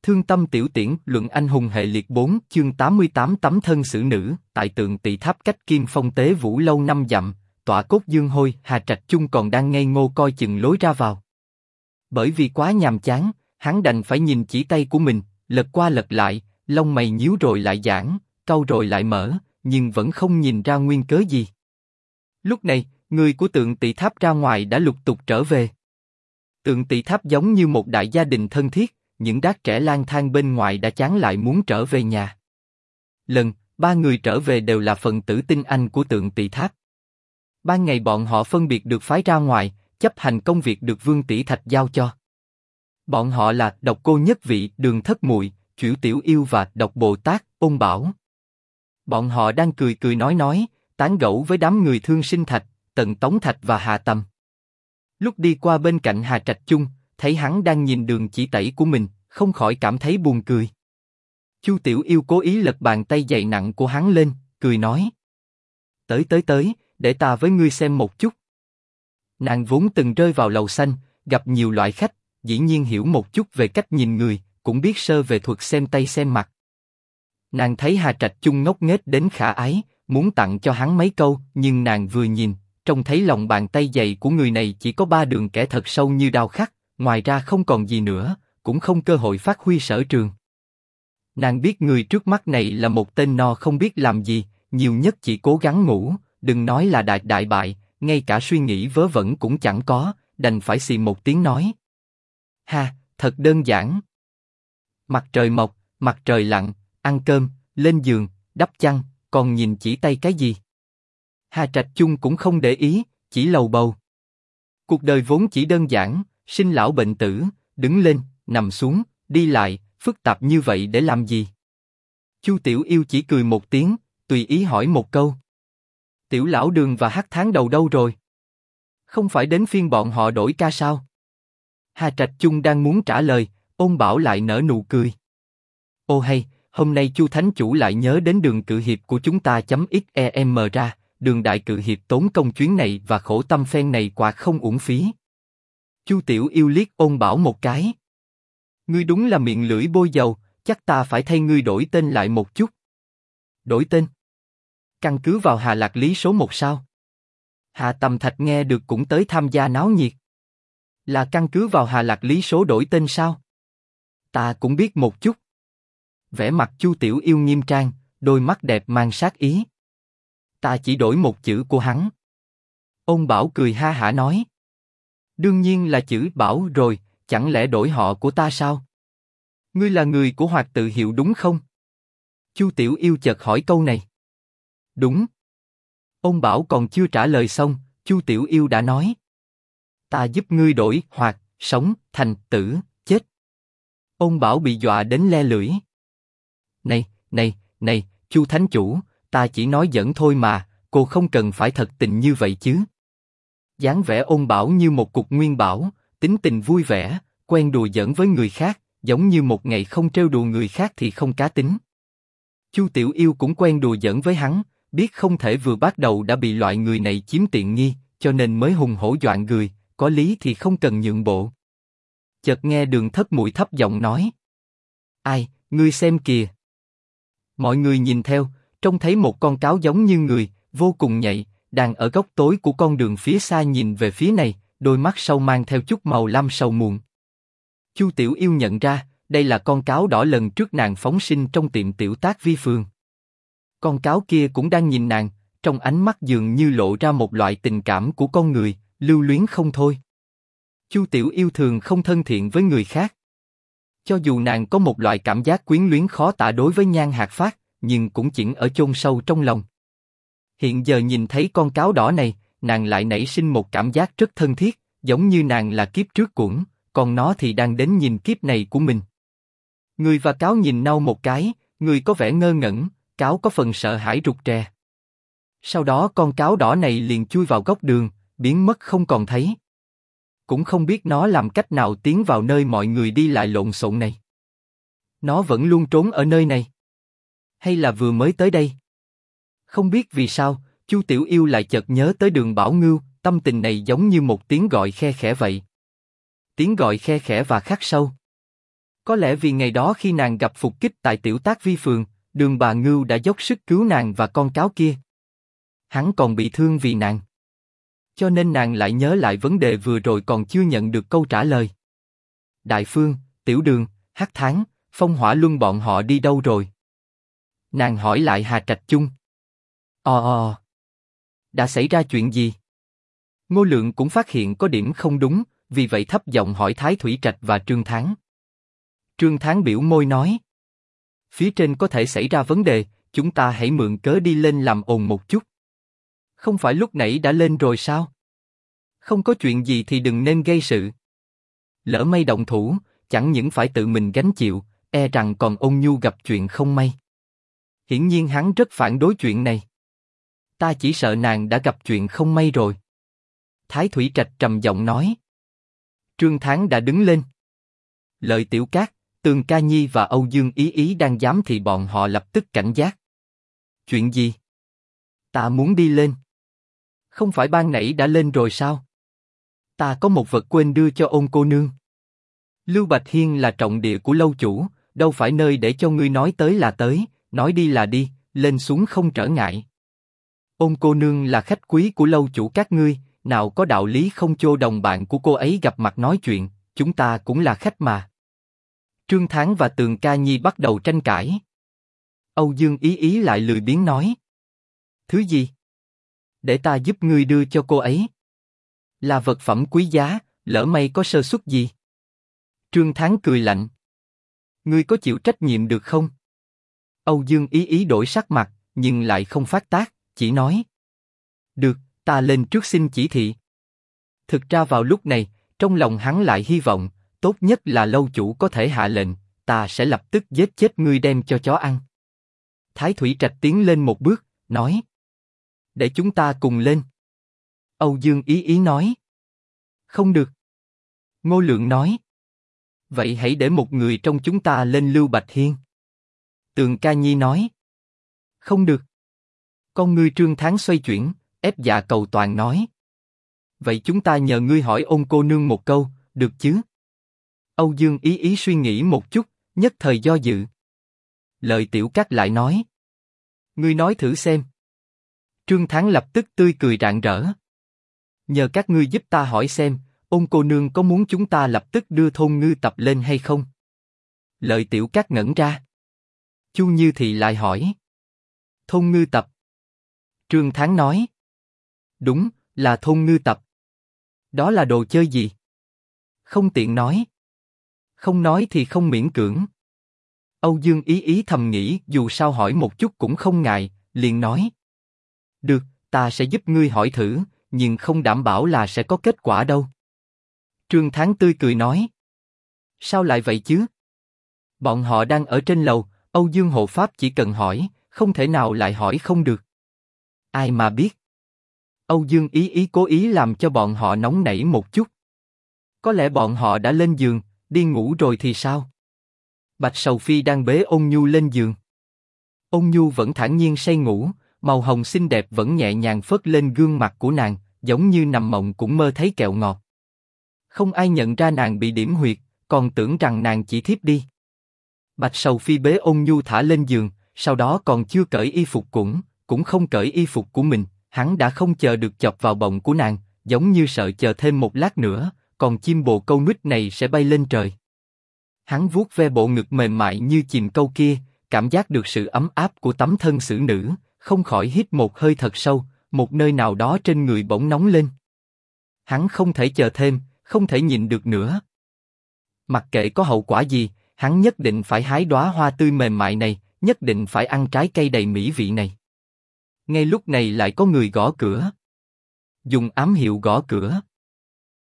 Thương tâm tiểu tiễn, luận anh hùng hệ liệt 4, chương 88 tấm thân xử nữ, tại Tượng Tỵ Tháp cách Kim Phong Tế Vũ lâu 5 dặm, tọa cốt dương hôi, Hà Trạch Chung còn đang ngây ngô coi chừng lối ra vào. Bởi vì quá nhàm chán, hắn đành phải nhìn chỉ tay của mình, lật qua lật lại, lông mày nhíu rồi lại giãn, cau rồi lại mở, nhưng vẫn không nhìn ra nguyên cớ gì. Lúc này, người của Tượng Tỵ Tháp ra ngoài đã lục tục trở về. Tượng Tỵ Tháp giống như một đại gia đình thân thiết. Những đát trẻ lang thang bên ngoài đã chán lại muốn trở về nhà. Ba người trở về đều là phần tử tinh anh của Tượng Tỵ Tháp. Ban ngày bọn họ phân biệt được phái ra ngoài, chấp hành công việc được Vương Tỷ Thạch giao cho. Bọn họ là Độc Cô Nhất Vị, Đường Thất Muội, Chửu Tiểu Yêu và Độc Bồ Tát, Ôn Bảo. Bọn họ đang cười cười nói, tán gẫu với đám người Thương Sinh Thạch, Tần Tống Thạch và Hà Tâm. Lúc đi qua bên cạnh Hà Trạch Chung, thấy hắn đang nhìn đường chỉ tẩy của mình, không khỏi cảm thấy buồn cười. Chu Tiểu Yêu cố ý lật bàn tay dày nặng của hắn lên, cười nói: Tới, để ta với ngươi xem một chút. Nàng vốn từng rơi vào lầu xanh, gặp nhiều loại khách, dĩ nhiên hiểu một chút về cách nhìn người, cũng biết sơ về thuật xem tay xem mặt. Nàng thấy Hà Trạch Chung ngốc nghếch đến khả ái, muốn tặng cho hắn mấy câu, nhưng nàng vừa nhìn, trông thấy lòng bàn tay dày của người này chỉ có 3 đường kẻ thật sâu như đao khắc, ngoài ra không còn gì nữa, cũng không cơ hội phát huy sở trường. Nàng biết người trước mắt này là một tên no không biết làm gì, nhiều nhất chỉ cố gắng ngủ, đừng nói là đại bại, ngay cả suy nghĩ vớ vẩn cũng chẳng có, đành phải xì một tiếng nói: Ha, thật đơn giản. Mặt trời mọc, mặt trời lặn, ăn cơm, lên giường, đắp chăn, còn nhìn chỉ tay cái gì? Hà Trạch Chung cũng không để ý, chỉ lầu bầu. Cuộc đời vốn chỉ đơn giản, sinh lão bệnh tử, đứng lên, nằm xuống, đi lại, phức tạp như vậy để làm gì? Chu Tiểu Yêu chỉ cười một tiếng, tùy ý hỏi một câu: Tiểu Lão Đường và Hắc Tháng Đầu đâu rồi? Không phải đến phiên bọn họ đổi ca sao? Hà Trạch Chung đang muốn trả lời, Ôn Bảo lại nở nụ cười. Ô hay, hôm nay Chu Thánh Chủ lại nhớ đến Đường Cự Hiệp của chúng ta .xem ra, Đường Đại Cự Hiệp tốn công chuyến này và khổ tâm phen này quả không uổng phí. Chu Tiểu Yêu liếc Ôn Bảo một cái. Ngươi đúng là miệng lưỡi bôi dầu, chắc ta phải thay ngươi đổi tên lại một chút. Đổi tên? Căn cứ vào Hà Lạc Lý số 1 sao? Hà Tầm Thạch nghe được cũng tới tham gia náo nhiệt. Là căn cứ vào Hà Lạc Lý số đổi tên sao? Ta cũng biết một chút. Vẻ mặt Chu Tiểu Yêu nghiêm trang, đôi mắt đẹp mang sát ý. Ta chỉ đổi một chữ của hắn. Ôn Bảo cười ha hả nói: Đương nhiên là chữ Bảo rồi, chẳng lẽ đổi họ của ta sao? Ngươi là người của Hoạt Tự Hiệu đúng không? Chu Tiểu Yêu chợt hỏi câu này. Đúng. Ôn Bảo còn chưa trả lời xong, Chu Tiểu Yêu đã nói: Ta giúp ngươi đổi Hoạt, sống, thành Tử, chết. Ôn Bảo bị dọa đến le lưỡi. Này, Chu Thánh Chủ, ta chỉ nói giỡn thôi mà, cô không cần phải thật tình như vậy chứ. Dáng vẻ Ôn Bảo như một cục nguyên bảo, tính tình vui vẻ, quen đùa giỡn với người khác, giống như một ngày không trêu đùa người khác thì không cá tính. Chu Tiểu Yêu cũng quen đùa giỡn với hắn, biết không thể vừa bắt đầu đã bị loại người này chiếm tiện nghi, cho nên mới hùng hổ doạn người, có lý thì không cần nhượng bộ. Chợt nghe Đường Thất Muội thấp giọng nói: Ai, ngươi xem kìa. Mọi người nhìn theo, trông thấy một con cáo giống như người, vô cùng nhạy, đang ở góc tối của con đường phía xa nhìn về phía này, đôi mắt sâu mang theo chút màu lam sầu muộn. Chu Tiểu Yêu nhận ra, đây là con cáo đỏ lần trước nàng phóng sinh trong tiệm tiểu tác vi phường. Con cáo kia cũng đang nhìn nàng, trong ánh mắt dường như lộ ra một loại tình cảm của con người, lưu luyến không thôi. Chu Tiểu Yêu thường không thân thiện với người khác. Cho dù nàng có một loại cảm giác quyến luyến khó tả đối với Nhan Hạc Phát, nhưng cũng chỉ ở chôn sâu trong lòng. Hiện giờ nhìn thấy con cáo đỏ này, nàng lại nảy sinh một cảm giác rất thân thiết, giống như nàng là kiếp trước Quẩn, còn nó thì đang đến nhìn kiếp này của mình. Người và cáo nhìn nhau một cái, người có vẻ ngơ ngẩn, cáo có phần sợ hãi rụt rè. Sau đó con cáo đỏ này liền chui vào góc đường, biến mất không còn thấy. Cũng không biết nó làm cách nào tiến vào nơi mọi người đi lại lộn xộn này. Nó vẫn luôn trốn ở nơi này. Hay là vừa mới tới đây? Không biết vì sao, Chu Tiểu Yêu lại chợt nhớ tới Đường Bảo Ngưu, tâm tình này giống như một tiếng gọi khe khẽ vậy. Tiếng gọi khe khẽ và khắc sâu. Có lẽ vì ngày đó khi nàng gặp phục kích tại Tiểu Tác Vi Phường, Đường Bà Ngưu đã dốc sức cứu nàng và con cáo kia. Hắn còn bị thương vì nàng. Cho nên nàng lại nhớ lại vấn đề vừa rồi còn chưa nhận được câu trả lời. Đại Phương, Tiểu Đường, Hắc Tháng, Phong Hỏa Luân bọn họ đi đâu rồi? Nàng hỏi lại Hà Trạch Chung. Đã xảy ra chuyện gì? Ngô Lượng cũng phát hiện có điểm không đúng, vì vậy thấp giọng hỏi Thái Thủy Trạch và Trương Thắng. Trương Thắng biểu môi nói. Phía trên có thể xảy ra vấn đề, chúng ta hãy mượn cớ đi lên làm ồn một chút. Không phải lúc nãy đã lên rồi sao? Không có chuyện gì thì đừng nên gây sự. Lỡ may động thủ, chẳng những phải tự mình gánh chịu, e rằng còn Ôn Nhu gặp chuyện không may. Hiển nhiên hắn rất phản đối chuyện này. Ta chỉ sợ nàng đã gặp chuyện không may rồi. Thái Thủy Trạch trầm giọng nói. Trương Thắng đã đứng lên. Lợi Tiểu Cát, Tường Ca Nhi và Âu Dương Ý Ý đang giám thị bọn họ lập tức cảnh giác. Chuyện gì? Ta muốn đi lên. Không phải ban nãy đã lên rồi sao? Ta có một vật quên đưa cho Ôn cô nương. Lưu Bạch Hiên là trọng địa của lâu chủ, đâu phải nơi để cho ngươi nói tới là tới, nói đi là đi, lên xuống không trở ngại. Ôn cô nương là khách quý của lâu chủ các ngươi, nào có đạo lý không cho đồng bạn của cô ấy gặp mặt nói chuyện, chúng ta cũng là khách mà. Trương Thắng và Tường Ca Nhi bắt đầu tranh cãi. Âu Dương Ý Ý lại lười biếng nói. Thứ gì? Để ta giúp ngươi đưa cho cô ấy. Là vật phẩm quý giá, lỡ may có sơ suất gì? Trương Thắng cười lạnh. Ngươi có chịu trách nhiệm được không? Âu Dương Ý Ý đổi sắc mặt, nhưng lại không phát tác, chỉ nói. Được, ta lên trước xin chỉ thị. Thực ra vào lúc này, trong lòng hắn lại hy vọng, tốt nhất là lâu chủ có thể hạ lệnh, ta sẽ lập tức giết chết ngươi đem cho chó ăn. Thái Thủy Trạch tiến lên một bước, nói. Để chúng ta cùng lên. Âu Dương Ý Ý nói. Không được. Ngô Lượng nói. Vậy hãy để một người trong chúng ta lên Lưu Bạch Hiên. Tường Ca Nhi nói. Không được. Con ngươi Trương Thắng xoay chuyển, ép dạ cầu toàn nói. Vậy chúng ta nhờ ngươi hỏi Ôn cô nương một câu, được chứ? Âu Dương Ý Ý suy nghĩ một chút, nhất thời do dự. Lợi Tiểu Cát lại nói. Ngươi nói thử xem. Trương Thắng lập tức tươi cười rạng rỡ. Nhờ các ngươi giúp ta hỏi xem, Ôn cô nương có muốn chúng ta lập tức đưa Thôn Ngư Tập lên hay không? Lợi Tiểu Cát ngẩn ra. Chu Như Thị lại hỏi. Thôn Ngư Tập. Trương Thắng nói. Đúng, là Thôn Ngư Tập. Đó là đồ chơi gì? Không tiện nói. Không nói thì không miễn cưỡng. Âu Dương Ý Ý thầm nghĩ dù sao hỏi một chút cũng không ngại, liền nói. Được, ta sẽ giúp ngươi hỏi thử, nhưng không đảm bảo là sẽ có kết quả đâu. Trương Thắng tươi cười nói. Sao lại vậy chứ? Bọn họ đang ở trên lầu, Âu Dương hộ pháp chỉ cần hỏi, không thể nào lại hỏi không được. Ai mà biết? Âu Dương Ý Ý cố ý làm cho bọn họ nóng nảy một chút. Có lẽ bọn họ đã lên giường, đi ngủ rồi thì sao? Bạch Sầu Phi đang bế Ôn Nhu lên giường. Ôn Nhu vẫn thản nhiên say ngủ, màu hồng xinh đẹp vẫn nhẹ nhàng phớt lên gương mặt của nàng, giống như nằm mộng cũng mơ thấy kẹo ngọt. Không ai nhận ra nàng bị điểm huyệt, còn tưởng rằng nàng chỉ thiếp đi. Bạch Sầu Phi bế Ôn Nhu thả lên giường, sau đó còn chưa cởi y phục cũng không cởi y phục của mình, hắn đã không chờ được chọc vào bụng của nàng, giống như sợ chờ thêm một lát nữa, còn chim bồ câu nít này sẽ bay lên trời. Hắn vuốt ve bộ ngực mềm mại như chìm câu kia, cảm giác được sự ấm áp của tấm thân xử nữ, không khỏi hít một hơi thật sâu, một nơi nào đó trên người bỗng nóng lên. Hắn không thể chờ thêm, không thể nhịn được nữa. Mặc kệ có hậu quả gì, hắn nhất định phải hái đóa hoa tươi mềm mại này, nhất định phải ăn trái cây đầy mỹ vị này. Ngay lúc này lại có người gõ cửa. Dùng ám hiệu gõ cửa.